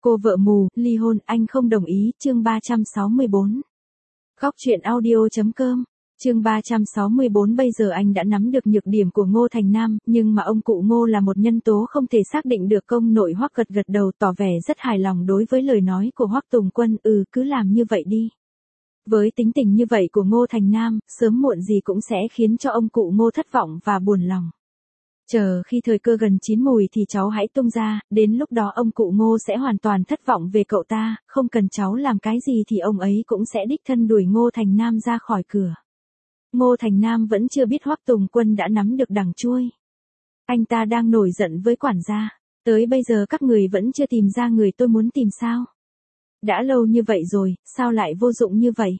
Cô vợ mù, ly hôn, anh không đồng ý, chương 364. Góc truyện audio.com, chương 364. Bây giờ anh đã nắm được nhược điểm của Ngô Thành Nam, nhưng mà ông cụ Ngô là một nhân tố không thể xác định được. Công nội Hoắc gật gật đầu tỏ vẻ rất hài lòng đối với lời nói của Hoắc Tùng Quân, cứ làm như vậy đi. Với tính tình như vậy của Ngô Thành Nam, sớm muộn gì cũng sẽ khiến cho ông cụ Ngô thất vọng và buồn lòng. Chờ khi thời cơ gần chín mùi thì cháu hãy tung ra, đến lúc đó ông cụ Ngô sẽ hoàn toàn thất vọng về cậu ta, không cần cháu làm cái gì thì ông ấy cũng sẽ đích thân đuổi Ngô Thành Nam ra khỏi cửa. Ngô Thành Nam vẫn chưa biết Hoắc Tùng Quân đã nắm được đằng chuôi. Anh ta đang nổi giận với quản gia, tới bây giờ các người vẫn chưa tìm ra người tôi muốn tìm sao? Đã lâu như vậy rồi, sao lại vô dụng như vậy?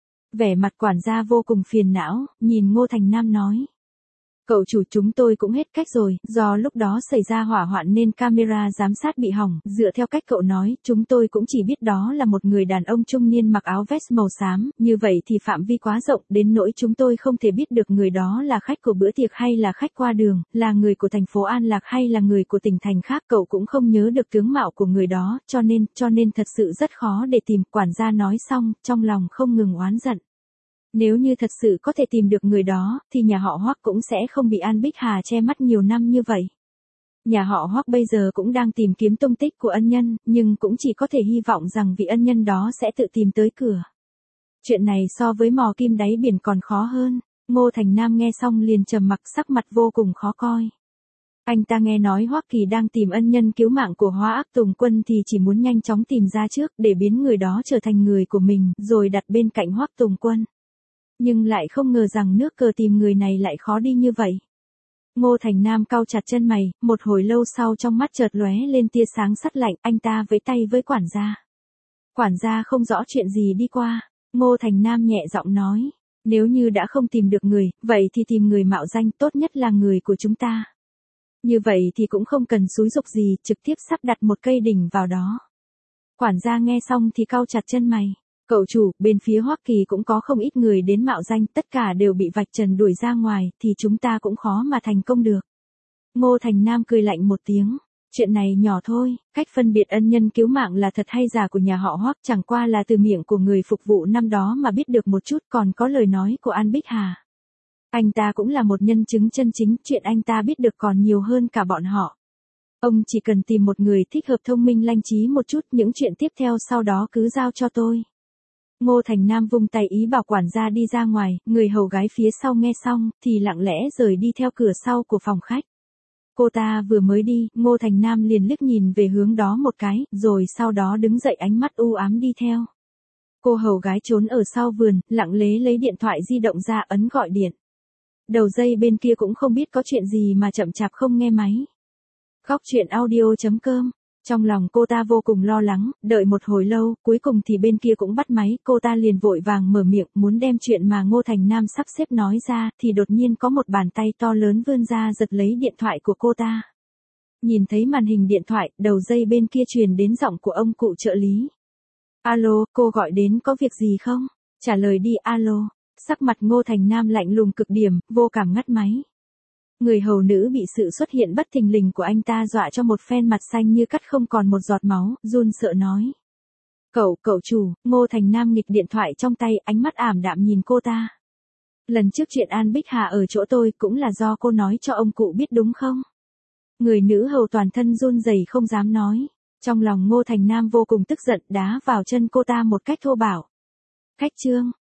Vẻ mặt quản gia vô cùng phiền não, nhìn Ngô Thành Nam nói. Cậu chủ, chúng tôi cũng hết cách rồi, do lúc đó xảy ra hỏa hoạn nên camera giám sát bị hỏng, dựa theo cách cậu nói, chúng tôi cũng chỉ biết đó là một người đàn ông trung niên mặc áo vest màu xám, như vậy thì phạm vi quá rộng, đến nỗi chúng tôi không thể biết được người đó là khách của bữa tiệc hay là khách qua đường, là người của thành phố An Lạc hay là người của tỉnh thành khác, cậu cũng không nhớ được tướng mạo của người đó, cho nên thật sự rất khó để tìm. Quản gia nói xong, trong lòng không ngừng oán giận. Nếu như thật sự có thể tìm được người đó, thì nhà họ Hoắc cũng sẽ không bị An Bích Hà che mắt nhiều năm như vậy. Nhà họ Hoắc bây giờ cũng đang tìm kiếm tung tích của ân nhân, nhưng cũng chỉ có thể hy vọng rằng vị ân nhân đó sẽ tự tìm tới cửa. Chuyện này so với mò kim đáy biển còn khó hơn. Ngô Thành Nam nghe xong liền trầm mặc, sắc mặt vô cùng khó coi. Anh ta nghe nói Hoắc Kỳ đang tìm ân nhân cứu mạng của Hoắc Tùng Quân thì chỉ muốn nhanh chóng tìm ra trước để biến người đó trở thành người của mình, rồi đặt bên cạnh Hoắc Tùng Quân. Nhưng lại không ngờ rằng nước cờ tìm người này lại khó đi như vậy. Ngô Thành Nam cau chặt chân mày, một hồi lâu sau trong mắt chợt lóe lên tia sáng sắt lạnh, anh ta vẫy tay với quản gia. Quản gia không rõ chuyện gì đi qua, Ngô Thành Nam nhẹ giọng nói, nếu như đã không tìm được người, vậy thì tìm người mạo danh, tốt nhất là người của chúng ta. Như vậy thì cũng không cần xúi giục gì, trực tiếp sắp đặt một cây đỉnh vào đó. Quản gia nghe xong thì cau chặt chân mày. Cậu chủ, bên phía Hoắc Kỳ cũng có không ít người đến mạo danh, tất cả đều bị vạch trần đuổi ra ngoài, thì chúng ta cũng khó mà thành công được. Ngô Thành Nam cười lạnh một tiếng, chuyện này nhỏ thôi, cách phân biệt ân nhân cứu mạng là thật hay giả của nhà họ Hoắc chẳng qua là từ miệng của người phục vụ năm đó mà biết được một chút, còn có lời nói của An Bích Hà. Anh ta cũng là một nhân chứng chân chính, chuyện anh ta biết được còn nhiều hơn cả bọn họ. Ông chỉ cần tìm một người thích hợp, thông minh lanh trí một chút, những chuyện tiếp theo sau đó cứ giao cho tôi. Ngô Thành Nam vung tay ý bảo quản gia đi ra ngoài, người hầu gái phía sau nghe xong, thì lặng lẽ rời đi theo cửa sau của phòng khách. Cô ta vừa mới đi, Ngô Thành Nam liền liếc nhìn về hướng đó một cái, rồi sau đó đứng dậy, ánh mắt u ám đi theo. Cô hầu gái trốn ở sau vườn, lặng lẽ lấy điện thoại di động ra ấn gọi điện. Đầu dây bên kia cũng không biết có chuyện gì mà chậm chạp không nghe máy. Góc truyện audio.com. Trong lòng cô ta vô cùng lo lắng, đợi một hồi lâu, cuối cùng thì bên kia cũng bắt máy, cô ta liền vội vàng mở miệng, muốn đem chuyện mà Ngô Thành Nam sắp xếp nói ra, thì đột nhiên có một bàn tay to lớn vươn ra giật lấy điện thoại của cô ta. Nhìn thấy màn hình điện thoại, đầu dây bên kia truyền đến giọng của ông cụ trợ lý. Alo, cô gọi đến có việc gì không? Trả lời đi. Alo. Sắc mặt Ngô Thành Nam lạnh lùng cực điểm, vô cảm ngắt máy. Người hầu nữ bị sự xuất hiện bất thình lình của anh ta dọa cho một phen, mặt xanh như cắt không còn một giọt máu, run sợ nói. Cậu chủ, Ngô Thành Nam nghịch điện thoại trong tay, ánh mắt ảm đạm nhìn cô ta. Lần trước chuyện An Bích Hà ở chỗ tôi cũng là do cô nói cho ông cụ biết đúng không? Người nữ hầu toàn thân run rẩy không dám nói. Trong lòng Ngô Thành Nam vô cùng tức giận, đá vào chân cô ta một cách thô bạo. Khách trương,